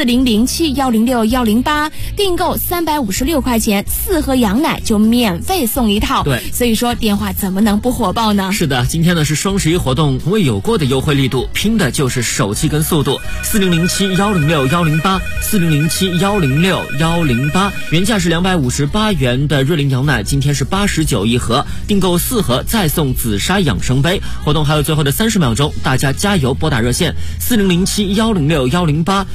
S5: 4007106108，订购356块钱，4盒羊奶就免费送一套。
S4: 对，
S5: 所以说电话怎么能不火爆呢？
S4: 是的，今天呢是双11活动从未有过的优惠力度，拼的就是手气跟速度。4007106108 4007106108，原价是258元的瑞麟羊奶，今天是89一盒，订购4盒再送紫砂养生杯。活动还有最后的30秒钟，大家加油，拨打热线4007106108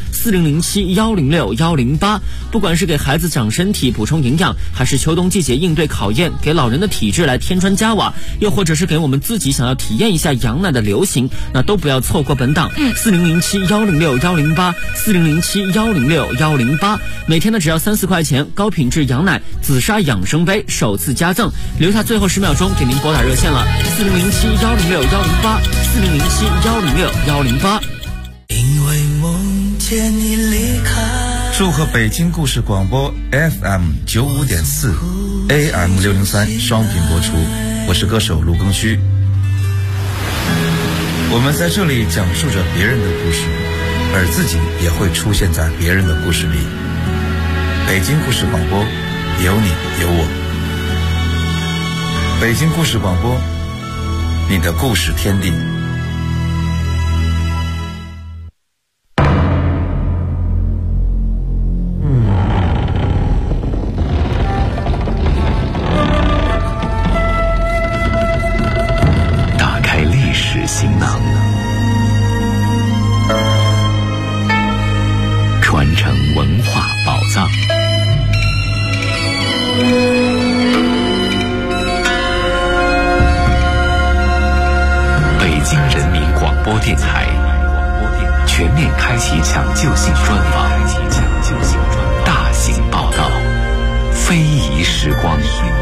S4: 4007106108。不管是给孩子长身体补充营养，还是秋冬季节应对考验，给老人的体质来添砖加瓦，又或者是给我们自己想要体验一下羊奶的流行，那都不要错过本档。4007106108 4007106108，每天呢只要3-4块钱， 高品质羊奶紫砂养生杯首次加赠，留下最后10秒钟给您拨打热线了，4007-106-108，4007-106-108。
S6: 因为梦见你离开。
S7: 祝贺北京故事广播 FM95.4 AM603 双频播出，我是歌手卢庚戌。我们在这里讲述着别人的故事，而自己也会出现在别人的故事里。北京故事广播，有你有我。北京故事广播，你的故事天地。
S1: 打开历史行囊，传承文化宝藏。北京人民广播电台全面开启抢救性专访，大型报道，非遗时光。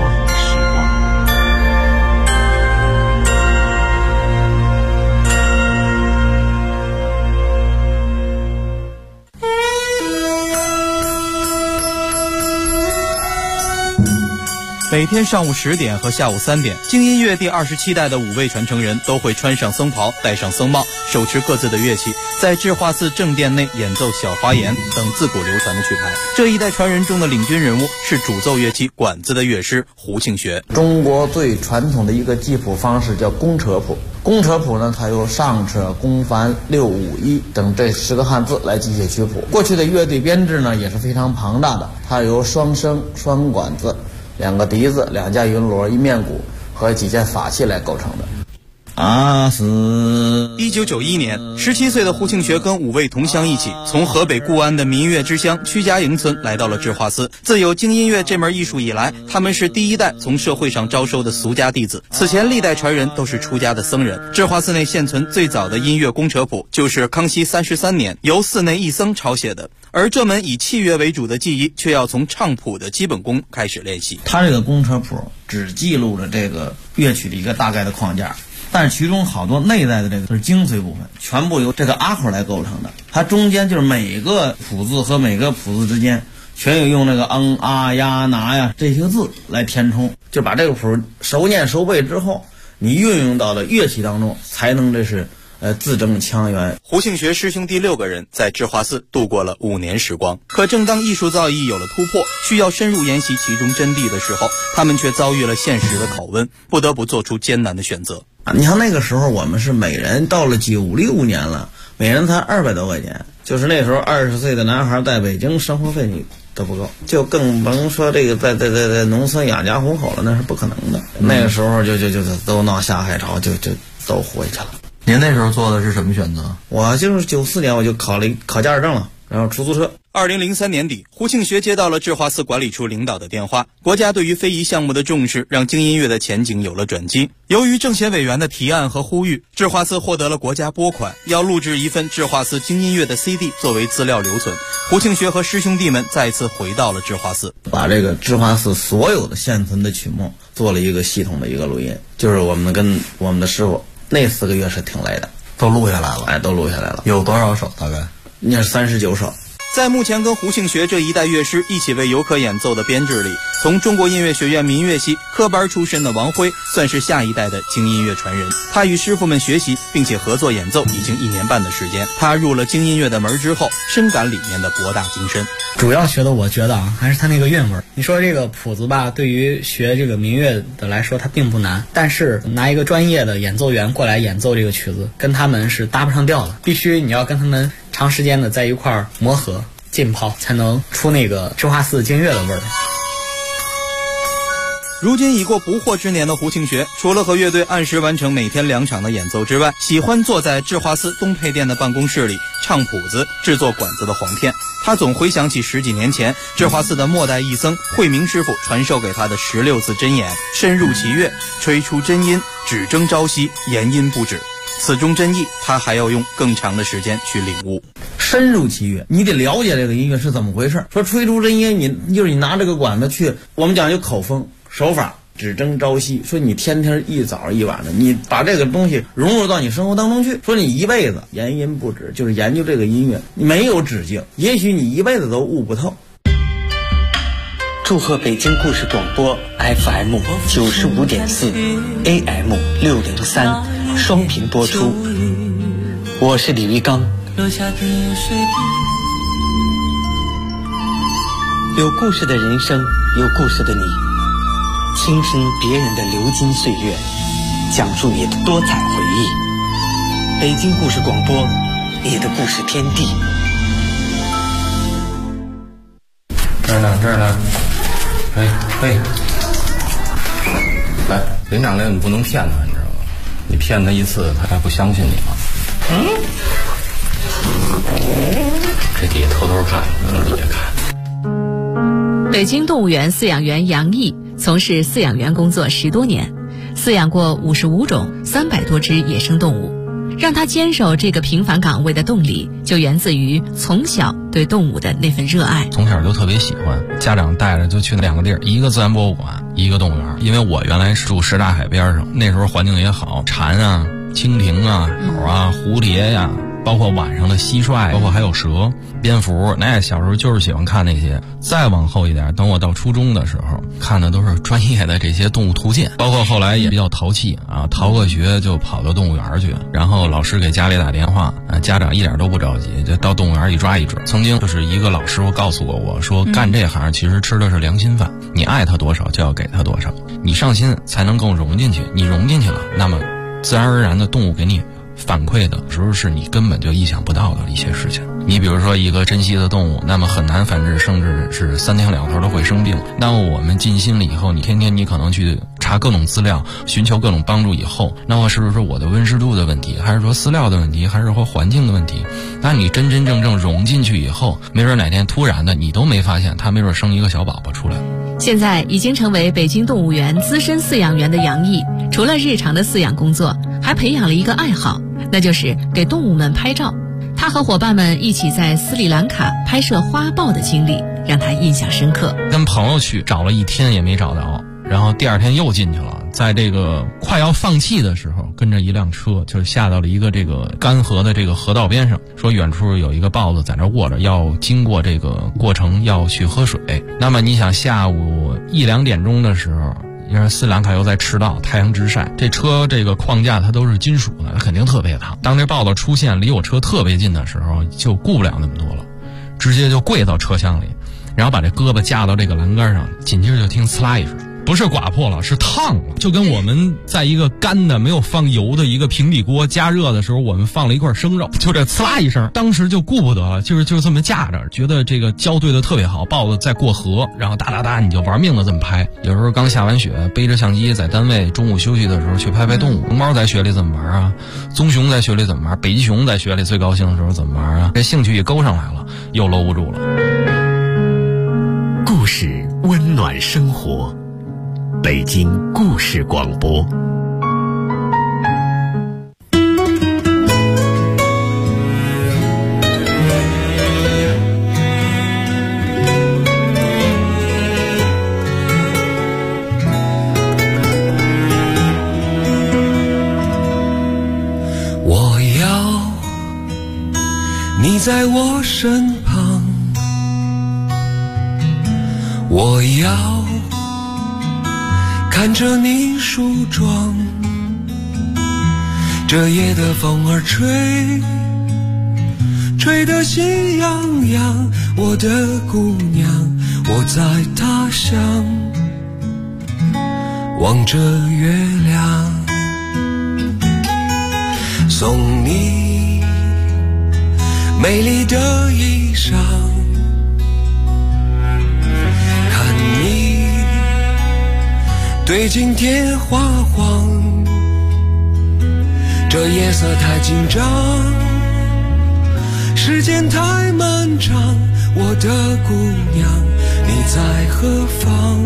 S2: 每天上午10点和下午3点，京音乐第27代的5位传承人都会穿上僧袍，戴上僧帽，手持各自的乐器，在智化寺正殿内演奏小花言等自古流传的曲牌。这一代传人中的领军人物是主奏乐器管子的乐师胡庆学。
S8: 中国最传统的一个记谱方式叫公车谱。公车谱呢，它由上车、公繁、六五一等这10个汉字来记写曲谱。过去的乐队编制呢也是非常庞大的，它由双笙、双管子、2个笛子、2架云锣、1面鼓和几件法器来构成的。
S2: 1991年，17岁的胡庆学跟5位同乡一起，从河北固安的民乐之乡曲家营村来到了智化寺。自有京音乐这门艺术以来，他们是第一代从社会上招收的俗家弟子。此前历代传人都是出家的僧人。智化寺内现存最早的音乐公车谱，就是康熙33年由寺内一僧抄写的。而这门以器乐为主的技艺，却要从唱谱的基本功开始练习。
S8: 它这个公车谱只记录了这个乐曲的一个大概的框架，但是其中好多内在的这个是精髓部分，全部由这个阿口来构成的。它中间就是每个谱字和每个谱字之间全有用那个啊呀拿呀这些字来填充，就把这个谱熟念熟背之后，你运用到了乐器当中，才能这是字正腔圆。
S2: 胡庆学师兄弟6个人在智化寺度过了5年时光。可正当艺术造诣有了突破，需要深入研习其中真谛的时候，他们却遭遇了现实的拷问，不得不做出艰难的选择。
S8: 你像那个时候我们是每人到了96年了，每人才200多块钱，就是那时候20岁的男孩在北京生活费你都不够，就更甭说这个在农村养家糊口了，那是不可能的。那个时候就都闹下海潮，就都回去了。
S7: 您那时候做的是什么选择？
S8: 我就是94年我就考驾驶证了，然后出租车。
S2: 2003年底，胡庆学接到了智化寺管理处领导的电话，国家对于非遗项目的重视让京音乐的前景有了转机。由于政协委员的提案和呼吁，智化寺获得了国家拨款，要录制一份智化寺京音乐的 CD 作为资料留存。胡庆学和师兄弟们再次回到了智化寺，
S8: 把这个智化寺所有的现存的曲目做了一个系统的一个录音，就是我们跟我们的师傅那4个月是挺累的，
S7: 都录下来了。
S8: 都录下来了。
S7: 有多少首？大概
S8: 那是39首。
S2: 在目前跟胡庆学这一代乐师一起为游客演奏的编制里，从中国音乐学院民乐系科班出身的王辉算是下一代的京音乐传人。他与师傅们学习并且合作演奏已经1年半的时间。他入了京音乐的门之后，深感里面的博大精深。
S9: 主要学的我觉得还是他那个韵味。你说这个谱子吧，对于学这个民乐的来说它并不难，但是拿一个专业的演奏员过来演奏这个曲子，跟他们是搭不上调的，必须你要跟他们长时间的在一块儿磨合浸泡，才能出那个智化寺京乐的味儿。
S2: 如今已过不惑之年的胡庆学，除了和乐队按时完成每天2场的演奏之外，喜欢坐在智化寺东配殿的办公室里唱谱子、制作管子的簧片。他总回想起10几年前智化寺的末代义僧慧明师傅传授给他的16字真言：深入其乐，吹出真音，只争朝夕，言音不止。此中真意，他还要用更长的时间去领悟。
S8: 深入其乐，你得了解这个音乐是怎么回事。说吹出真音，你拿这个管子去，我们讲究口风手法，只争朝夕。说你天天一早一晚的，你把这个东西融入到你生活当中去。说你一辈子研音不止，就是研究这个音乐，没有止境，也许你一辈子都悟不透。
S10: 祝贺北京故事广播 FM 95.4 AM 603双频播出，我是李玉刚。有故事的人生，有故事的你，倾听别人的流金岁月，讲述你的多彩回忆。北京故事广播，你的故事天地。
S7: 这儿呢。嘿，来，林长烈，你不能骗他，你知道吗？你骗他一次，他还不相信你吗？这底下偷偷看，底下看。
S11: 北京动物园饲养员杨毅从事饲养员工作10多年，饲养过55种300多只野生动物。让他坚守这个平凡岗位的动力，就源自于从小对动物的那份热爱。
S12: 从小就特别喜欢，家长带着就去2个地儿，一个自然博物馆，一个动物园。因为我原来是住什刹海边上，那时候环境也好，蝉啊、蜻蜓啊、鸟啊、蝴蝶呀，包括晚上的蟋蟀，包括还有蛇、蝙蝠，那小时候就是喜欢看那些。再往后一点，等我到初中的时候，看的都是专业的这些动物图鉴，包括后来也比较淘气啊，逃个学就跑到动物园去，然后老师给家里打电话，家长一点都不着急，就到动物园一抓一只。曾经就是一个老师傅告诉过我说，干这行其实吃的是良心饭，你爱他多少就要给他多少，你上心才能更融进去，你融进去了，那么自然而然的动物给你反馈的时候是你根本就意想不到的一些事情。你比如说一个珍稀的动物，那么很难繁殖，甚至是3天2头都会生病。那么我们尽心了以后，你天天你可能去查各种资料，寻求各种帮助以后，那么是不是我的温湿度的问题，还是说饲料的问题，还是说环境的问题？那你真真正正融进去以后，没准哪天突然的你都没发现，它没准生一个小宝宝出来。
S11: 现在已经成为北京动物园资深饲养员的杨毅，除了日常的饲养工作，还培养了一个爱好，那就是给动物们拍照。他和伙伴们一起在斯里兰卡拍摄花豹的经历让他印象深刻。
S12: 跟朋友去找了1天也没找到，然后第2天又进去了，在这个快要放弃的时候，跟着一辆车就下到了一个这个干涸的这个河道边上，说远处有一个豹子在那卧着，要经过这个过程要去喝水。那么你想下午1、2点钟的时候，因为斯里兰卡又在赤道，太阳直晒，这车这个框架它都是金属的，它肯定特别烫。当这豹子出现离我车特别近的时候，就顾不了那么多了，直接就跪到车厢里，然后把这胳膊架到这个栏杆上，紧接着就听呲啦一声，不是刮破了，是烫了，就跟我们在一个干的没有放油的一个平底锅加热的时候，我们放了一块生肉，就这呲啦一声，当时就顾不得了，就这么架着，觉得这个交对的特别好，豹子在过河，然后哒哒哒你就玩命的这么拍。有时候刚下完雪，背着相机在单位中午休息的时候去拍拍动物。熊猫在雪里怎么玩啊？棕熊在雪里怎么玩？北极熊在雪里最高兴的时候怎么玩啊？这兴趣一勾上来了，又搂不住了。
S1: 故事温暖生活，北京故事广播。
S6: 我要你在我身旁，我要看着你梳妆，这夜的风儿吹，吹得心痒痒。我的姑娘，我在他乡望着月亮，送你美丽的衣裳，看你对镜贴花黄，这夜色太紧张，时间太漫长。我的姑娘，你在何方？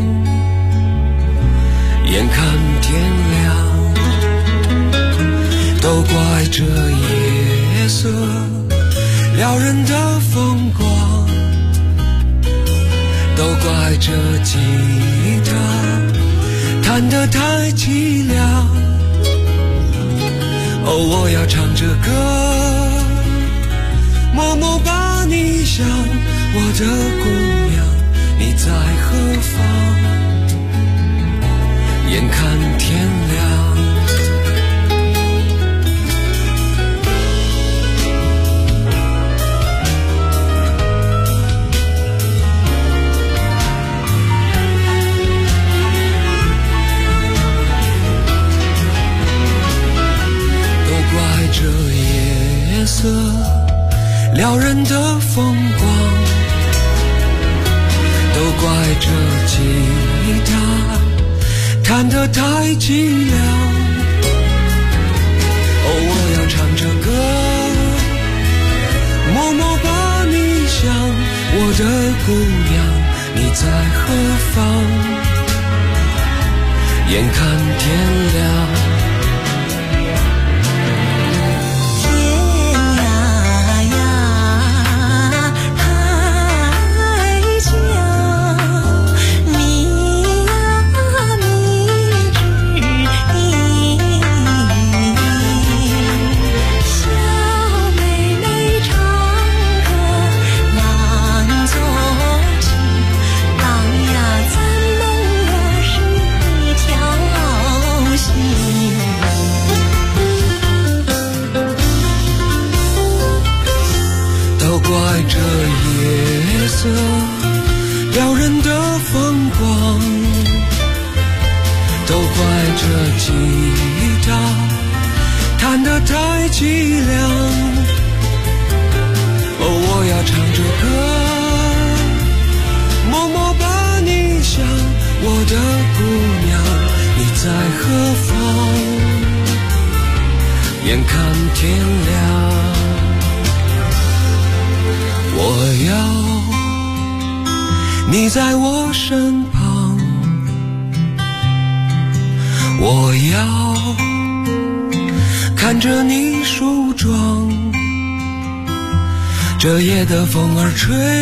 S6: 眼看天亮，都怪这夜色撩人的风光，都怪这吉他弹得太凄凉。哦，我要唱着歌，默默把你想，我的姑娘，你在何方？眼看天亮，都怪这夜色撩人的风光，都怪这吉他弹得太凄凉。哦，我要唱着歌，默默把你想，我的姑娘，你在何方？眼看天亮。怪这夜色撩人的风光，都怪这吉他弹得太凄凉。哦，我要唱着歌，默默把你想，我的姑娘，你在何方？眼看天亮。我要你在我身旁，我要看着你梳妆，这夜的风儿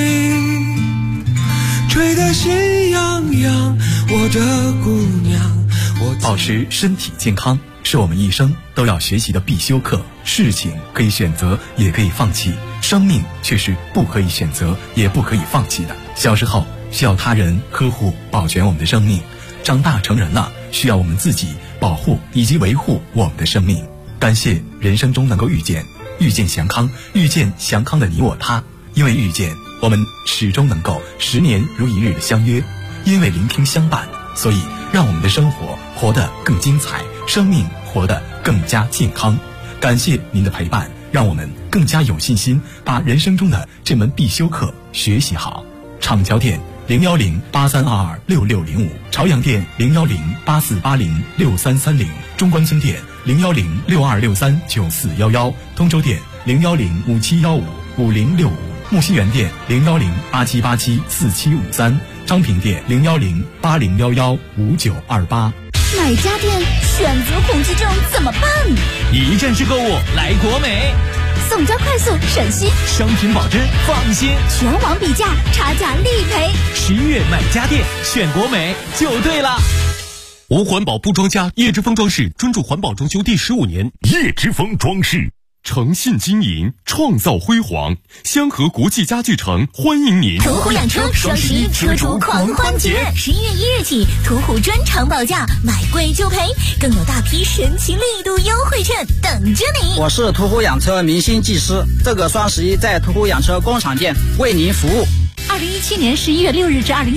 S6: 吹得心痒痒，我的姑娘，
S2: 保持身体健康是我们一生都要学习的必修课。事情可以选择，也可以放弃，生命却是不可以选择，也不可以放弃的。小时候需要他人呵护保全我们的生命，长大成人了需要我们自己保护以及维护我们的生命。感谢人生中能够遇见祥康，遇见祥康的你我他。因为遇见，我们始终能够10年如一日的相约；因为聆听相伴，所以让我们的生活活得更精彩，生命活得更加健康。感谢您的陪伴，让我们更加有信心把人生中的这门必修课学习好。厂桥店01083226605，朝阳店01084806330，中关村店01062639411，通州店01057155065，木樨园店01087874753，昌平店01080115928。
S13: 买家电选择恐惧症怎么办？
S14: 一站式购物来国美，
S13: 送交快速省心，
S14: 商品保真放心，
S13: 全网比价，差价立赔。
S14: 11月买家电选国美就对了。
S15: 无环保不装家，叶之峰装饰专注环保装修第15年，叶之峰装饰诚信经营，创造辉煌。香河国际家具城欢迎您。
S13: 途虎养车双11车主狂欢节，11月1日起，途虎专场保价，买贵就赔，更有大批神奇力度优惠券等着你。
S16: 我是途虎养车明星技师，这个双11在途虎养车工厂店为您服务。
S13: 2017年11月6日至20